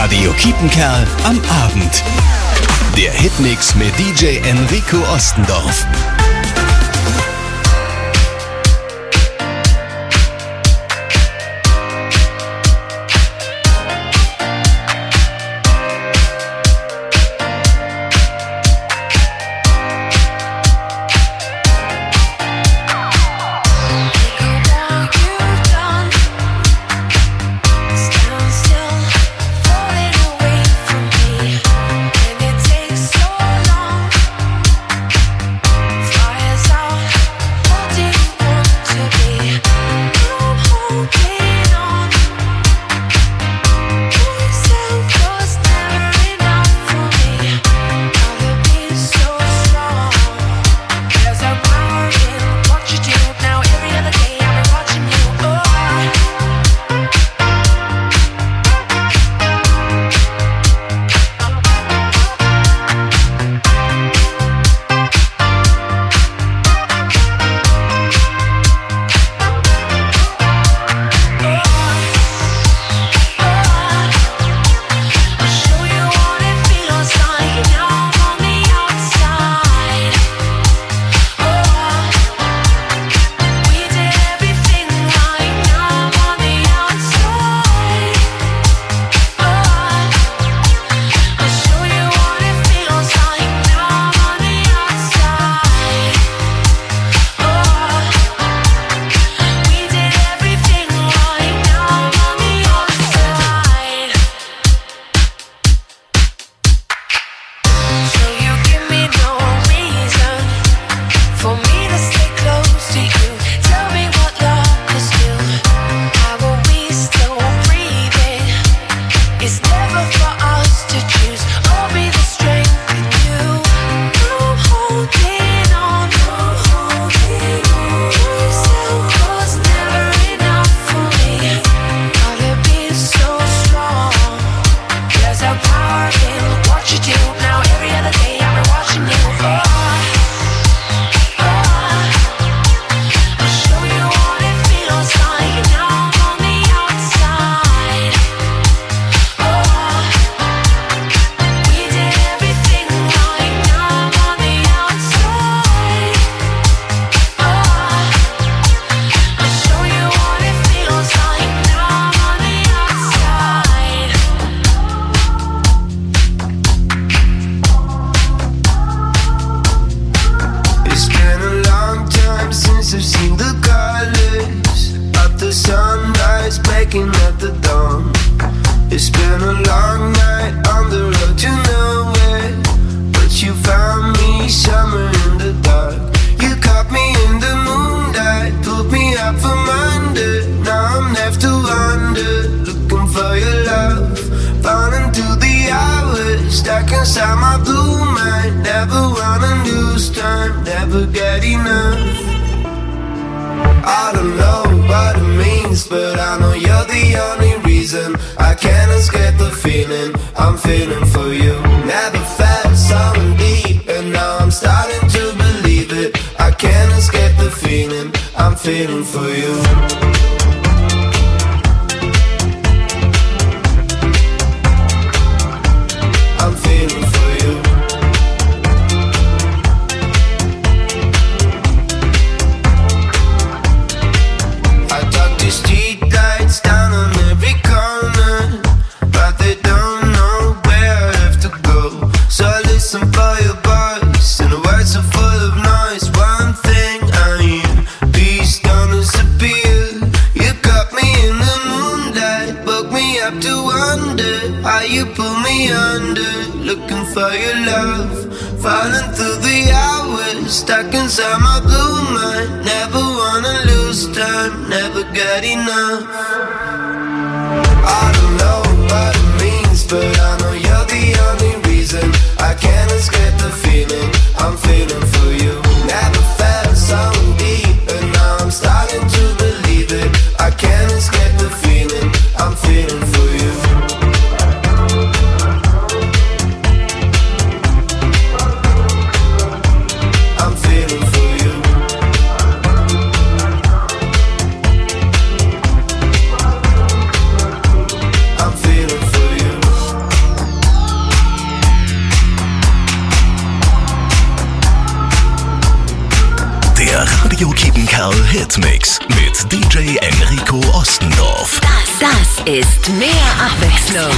Radio Kiepenkerl am Abend. Der Hitmix mit DJ Enrico Ostendorf. Karl Hitmix mit DJ Enrico Ostendorf. Das ist mehr Abwechslung.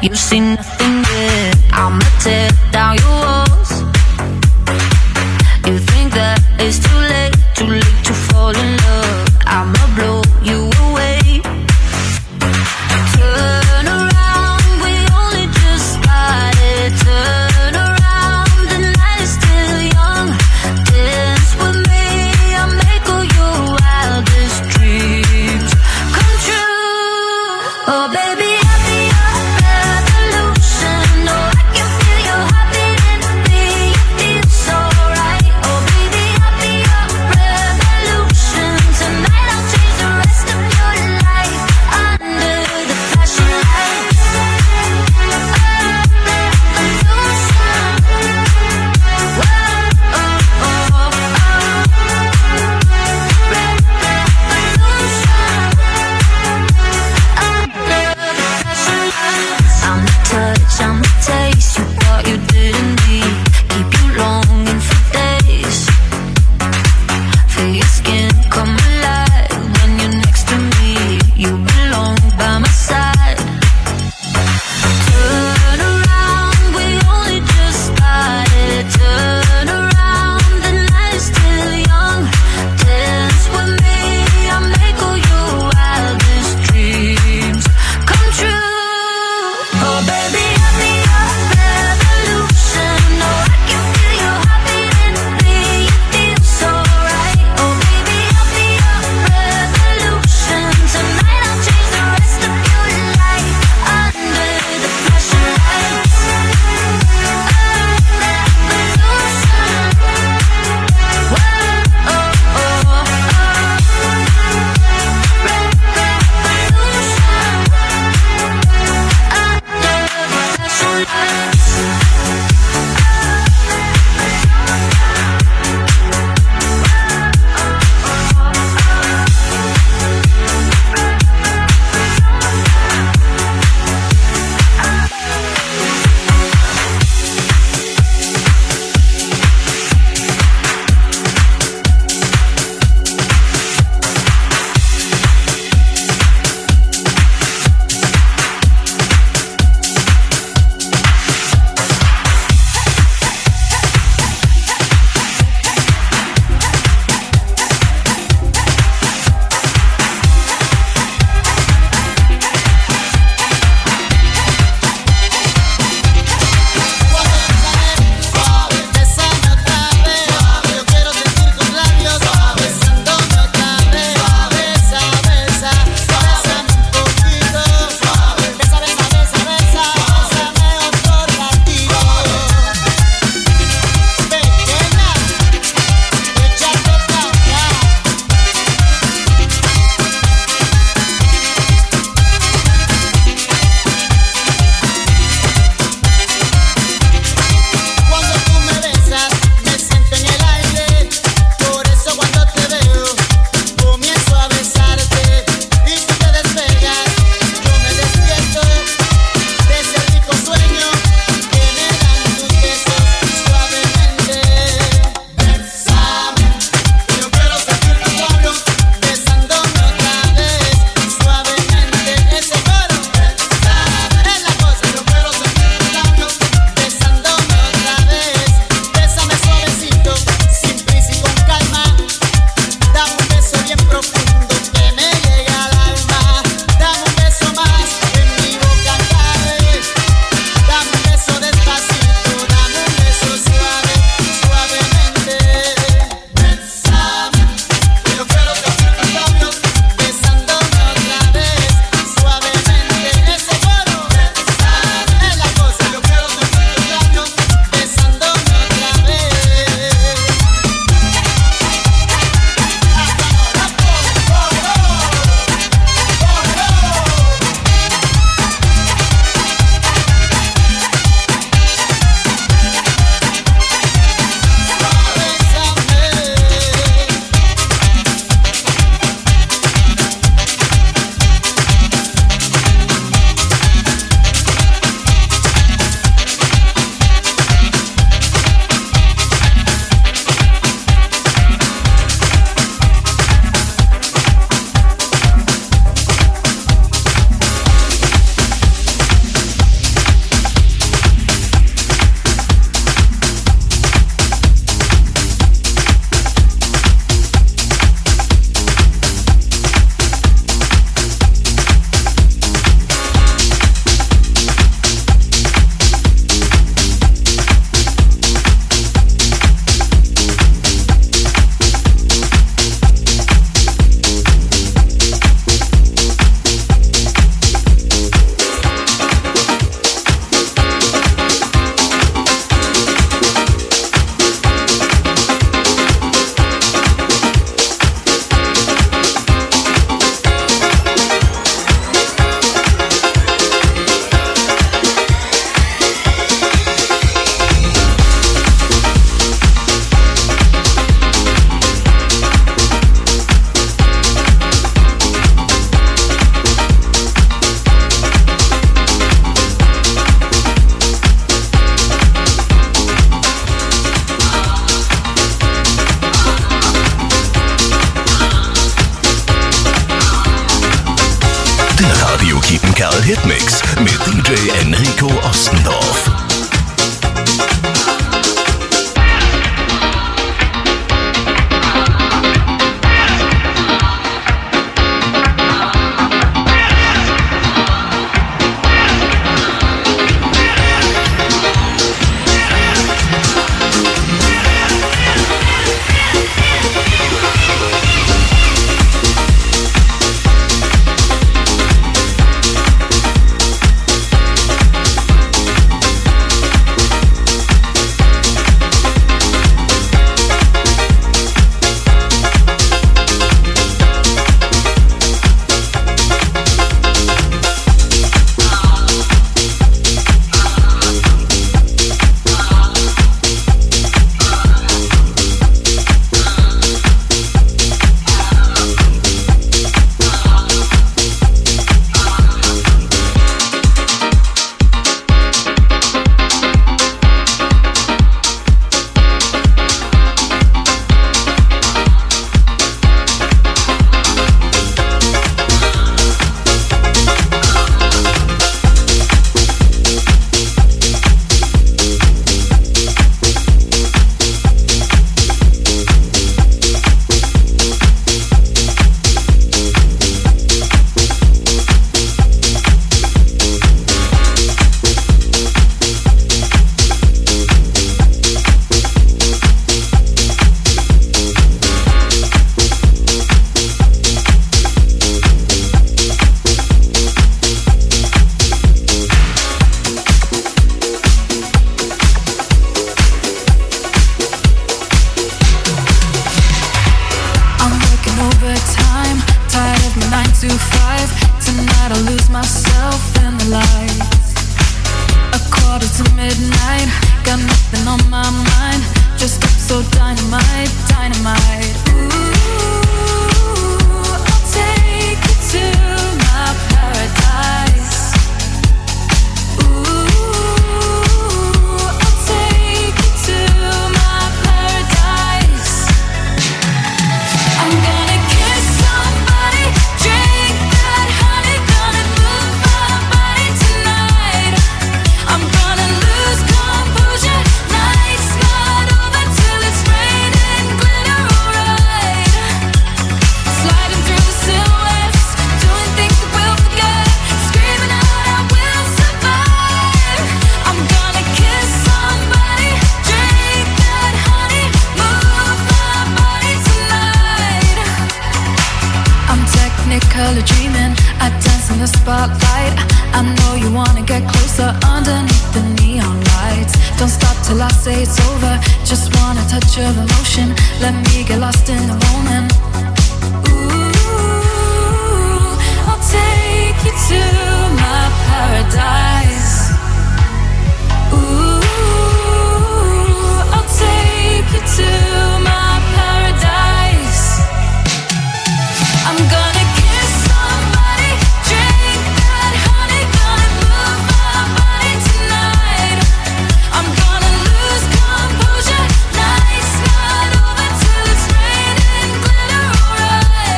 You see nothing yet. I'ma tear down your walls. You think that it's too late to fall in love. I'ma blow you away. Turn around, we only just started. Turn around, the night is still young. Dance with me, I'll make all your wildest dreams come true. Oh baby, I'll be your revolution. Musical Hitmix mit DJ Enrico Ostendorf.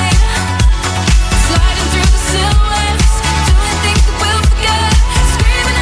Screaming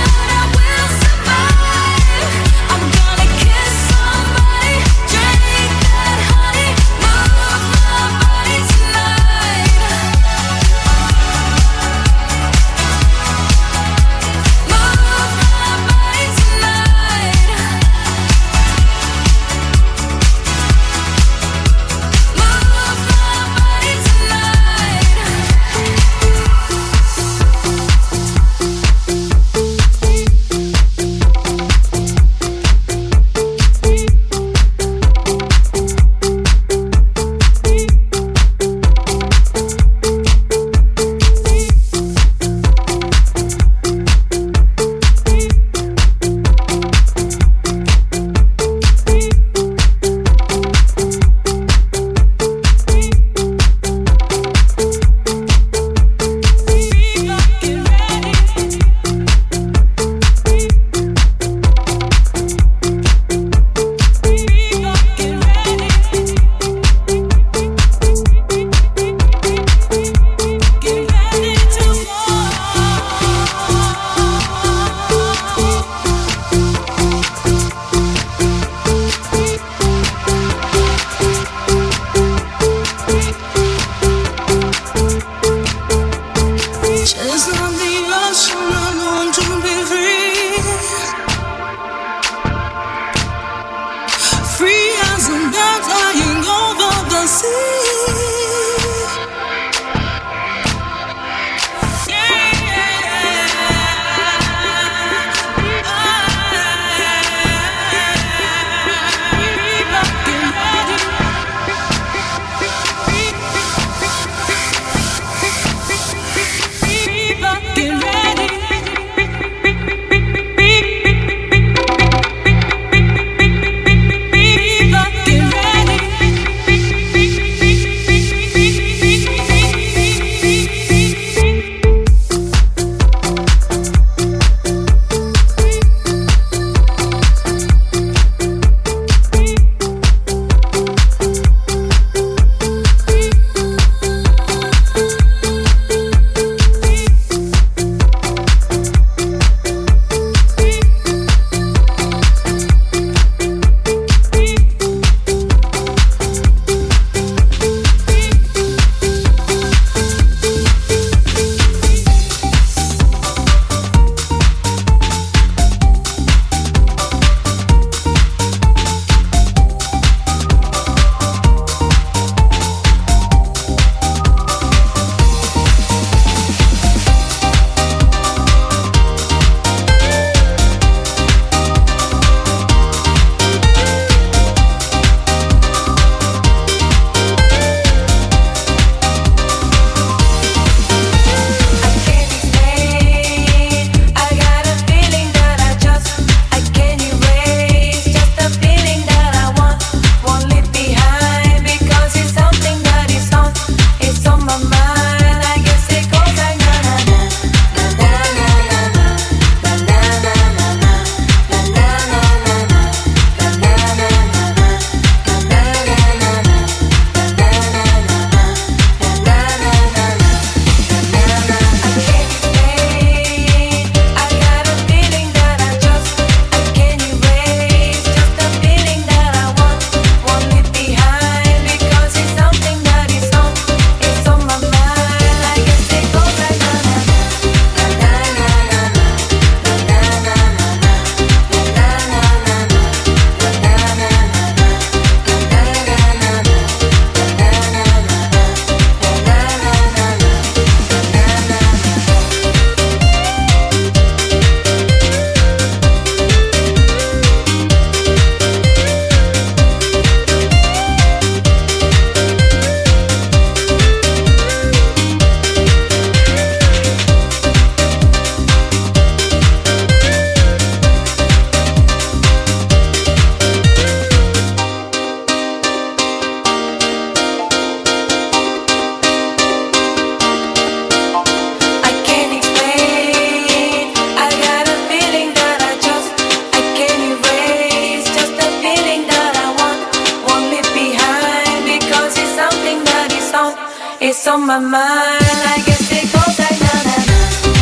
what's on my mind. I guess it goes like na na na.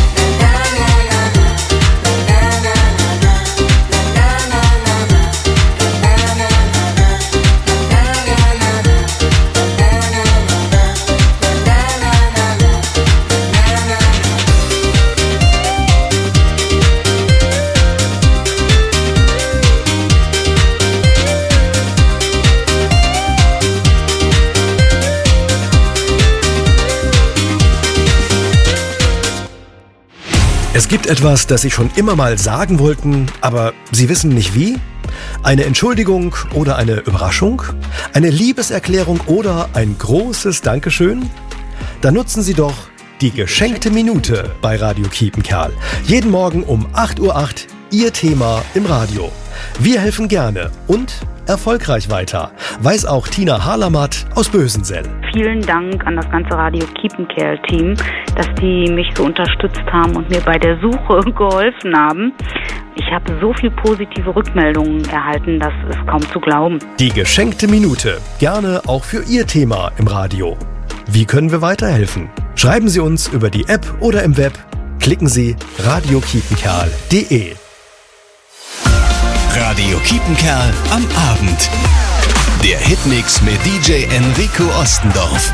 Es gibt etwas, das Sie schon immer mal sagen wollten, aber Sie wissen nicht wie? Eine Entschuldigung oder eine Überraschung? Eine Liebeserklärung oder ein großes Dankeschön? Dann nutzen Sie doch die geschenkte Minute bei Radio Kiepenkerl. Jeden Morgen um 8:08 Uhr Ihr Thema im Radio. Wir helfen gerne und erfolgreich weiter, weiß auch Tina Harlamat aus Bösensell. Vielen Dank an das ganze Radio Kiepenkerl-Team, dass die mich so unterstützt haben und mir bei der Suche geholfen haben. Ich habe so viel positive Rückmeldungen erhalten, das ist kaum zu glauben. Die geschenkte Minute, gerne auch für Ihr Thema im Radio. Wie können wir weiterhelfen? Schreiben Sie uns über die App oder im Web. Klicken Sie radiokiepenkerl.de. Radio Kiepenkerl am Abend. Der Hitmix mit DJ Enrico Ostendorf.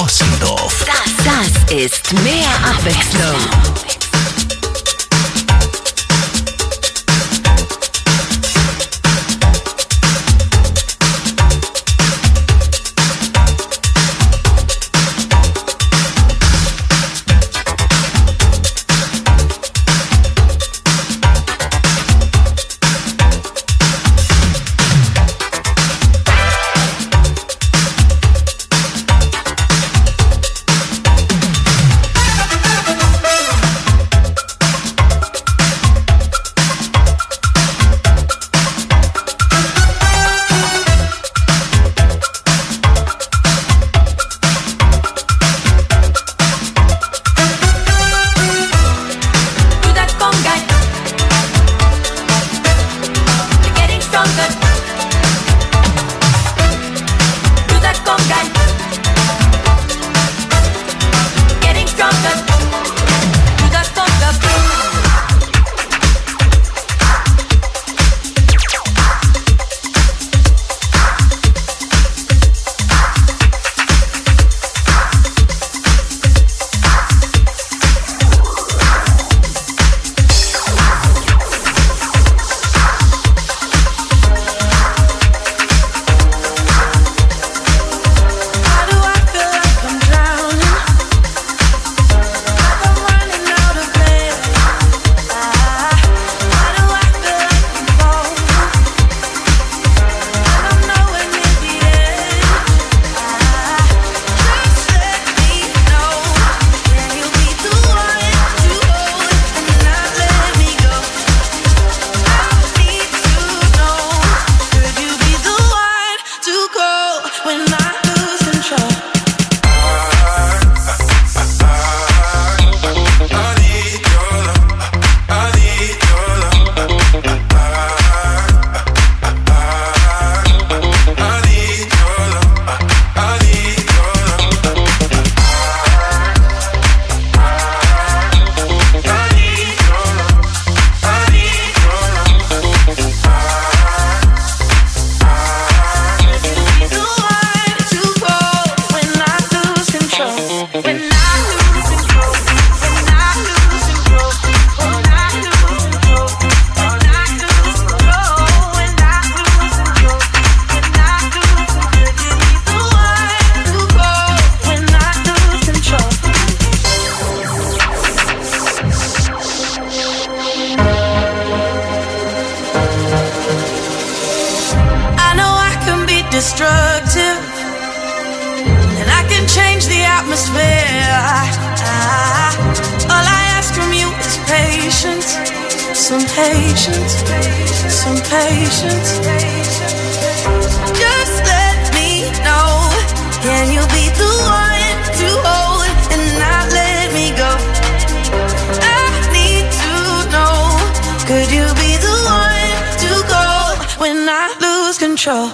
Ostendorf. Das ist mehr Abwechslung. destructive, and I can change the atmosphere. All I ask from you is patience, some patience, some patience. Just let me know, can you be the one to hold and not let me go? I need to know, could you be the one to go when I lose control?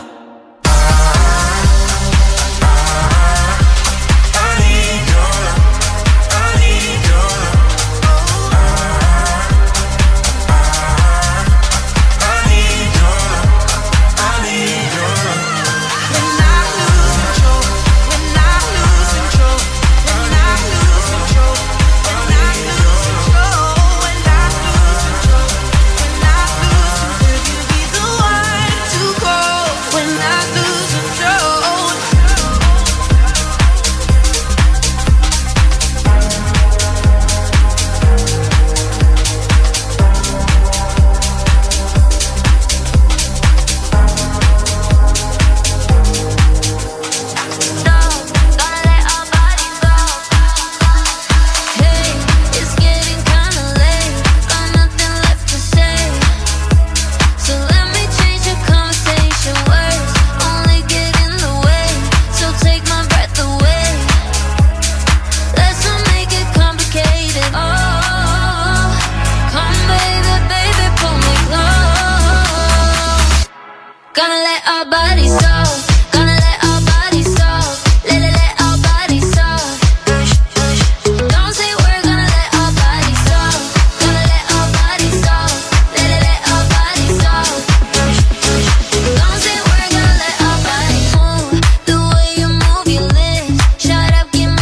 Shut up, give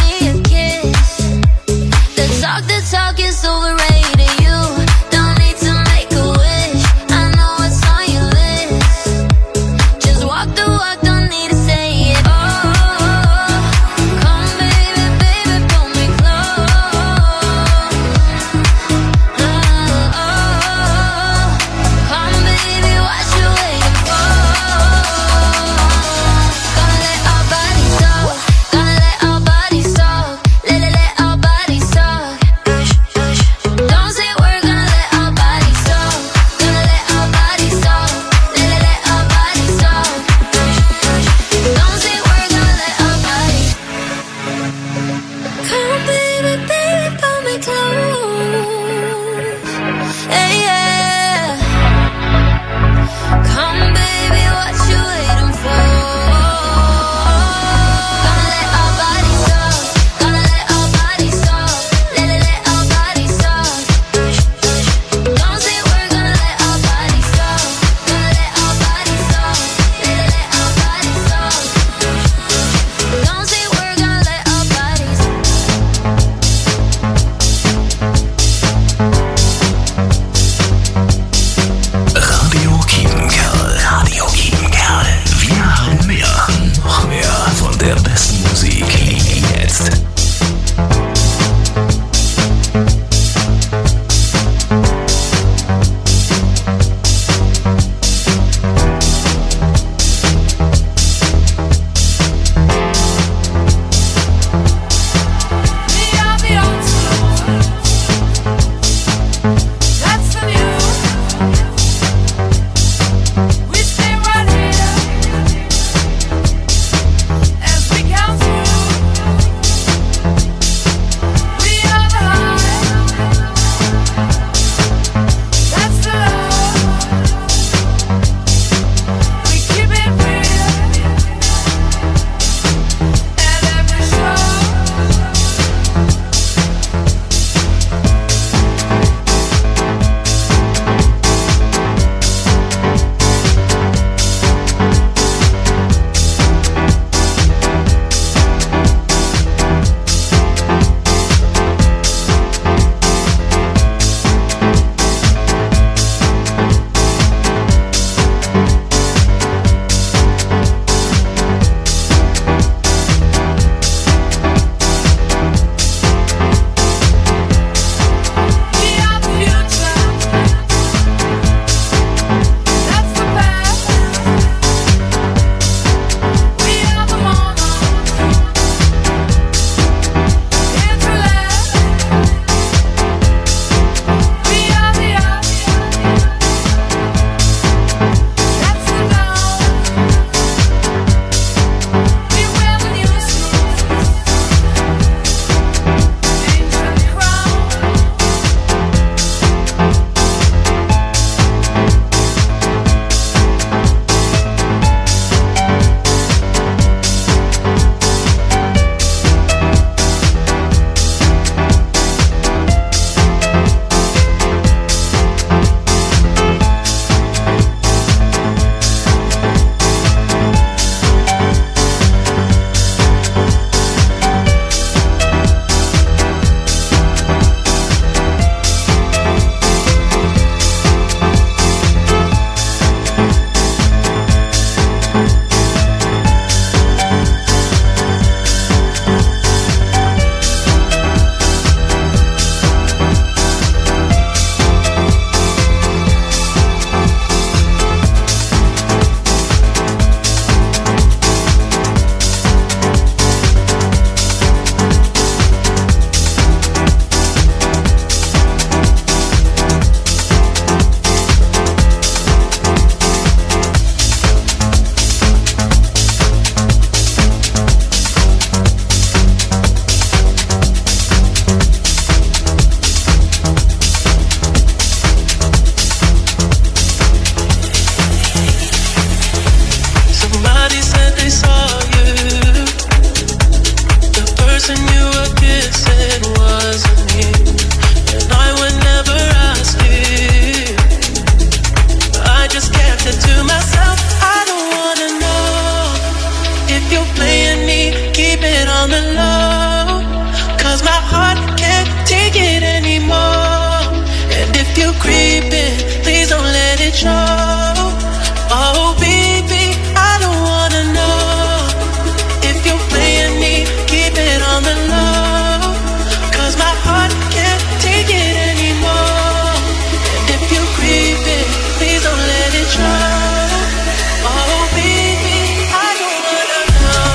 person you were kissing wasn't me, and I would never ask you. I just kept it to myself. I don't wanna know if you're playing me, keep it on the low, 'cause my heart can't take it anymore. And if you're creeping, please don't let it show. Oh baby, I don't wanna know if you're playing me, keep it on the low, 'cause my heart can't take it anymore. And if you're creeping, please don't let it show. Oh baby, I don't wanna know.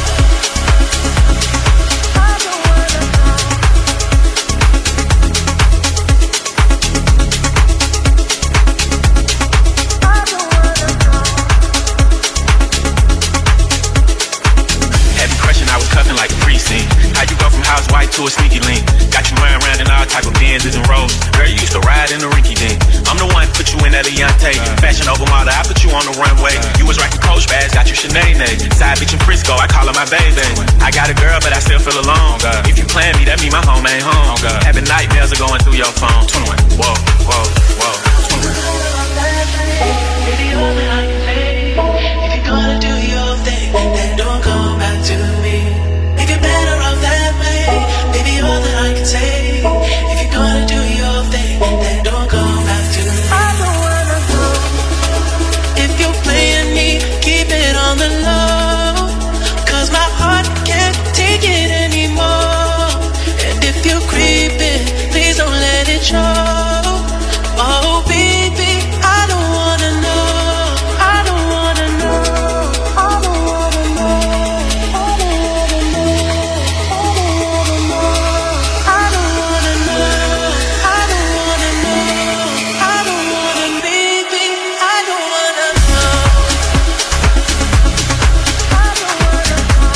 I don't wanna know. I don't wanna know. Heavy crushing, I was cuffing like a precinct. How you go from housewife to a sneaky link? Got you running around in all type of Benzes and Rolls. Girl, you used to ride in the rinky dink. I'm the one put you in that Leontay. Fashion over model, I put you on the runway. You was rocking Coach bags, got you Sinead. Side bitch in Frisco, I call her my baby. I got a girl, but I still feel alone. If you plan me, that mean my home ain't home. Having nightmares are going through your phone. 21. Whoa, whoa, whoa. 21. Baby, all that I can say. If you're gonna do your thing, then don't come back to me. If you're better off that way, baby, all that I can say. If you're gonna do your thing, then don't come back to me. I don't wanna know if you're playing me, keep it on the low, 'cause my heart can't take it anymore. And if you're creeping, please don't let it show. Oh baby, I don't wanna know. I don't wanna know. I don't wanna know. I don't wanna know. I don't wanna know. I don't wanna know. I don't wanna, baby. I don't wanna know. I don't wanna know.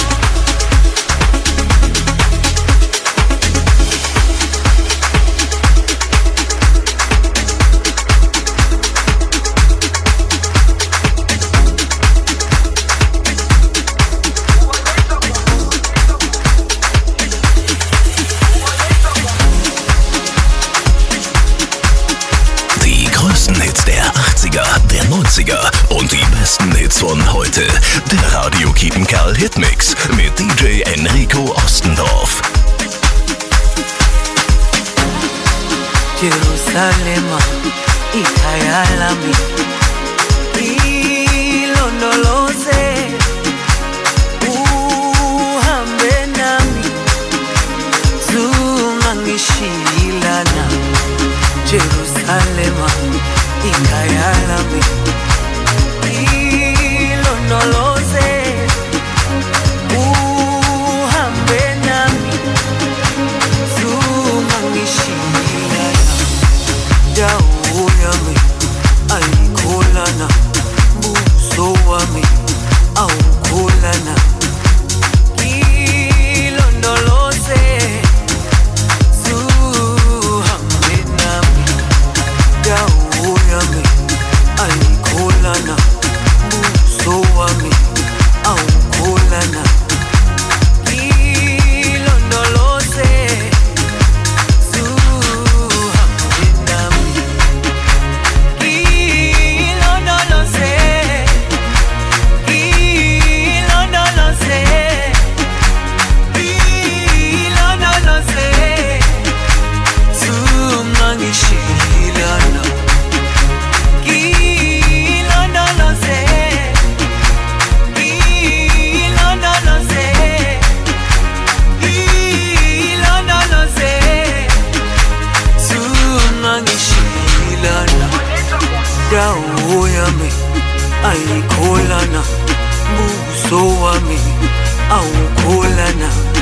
Die größten Hits der 80er, der 90er und die besten Hits von heute. Der Radio Kiepenkerl Hitmix mit DJ Enrico Ostendorf. Jerusalema, ikhaya lami, ilondoloze, uhambe nami, zungangishilana. Jerusalema, ikhaya lami, ilondoloze, uhambe nami, zungangishilana. Dawo yami ayikholana, buso wami awukholana. Ilondoloze, zuhambe nami. Dawo yami ayikholana, buso wami awukholana. Ilondoloze, zuhambe nami. Ilondoloze, ilondoloze, ilondoloze, zungangishilana. Ilondoloze, ilondoloze, ilondoloze, zungangishilana. Dawo yami ayikholana, buso wami awukholana.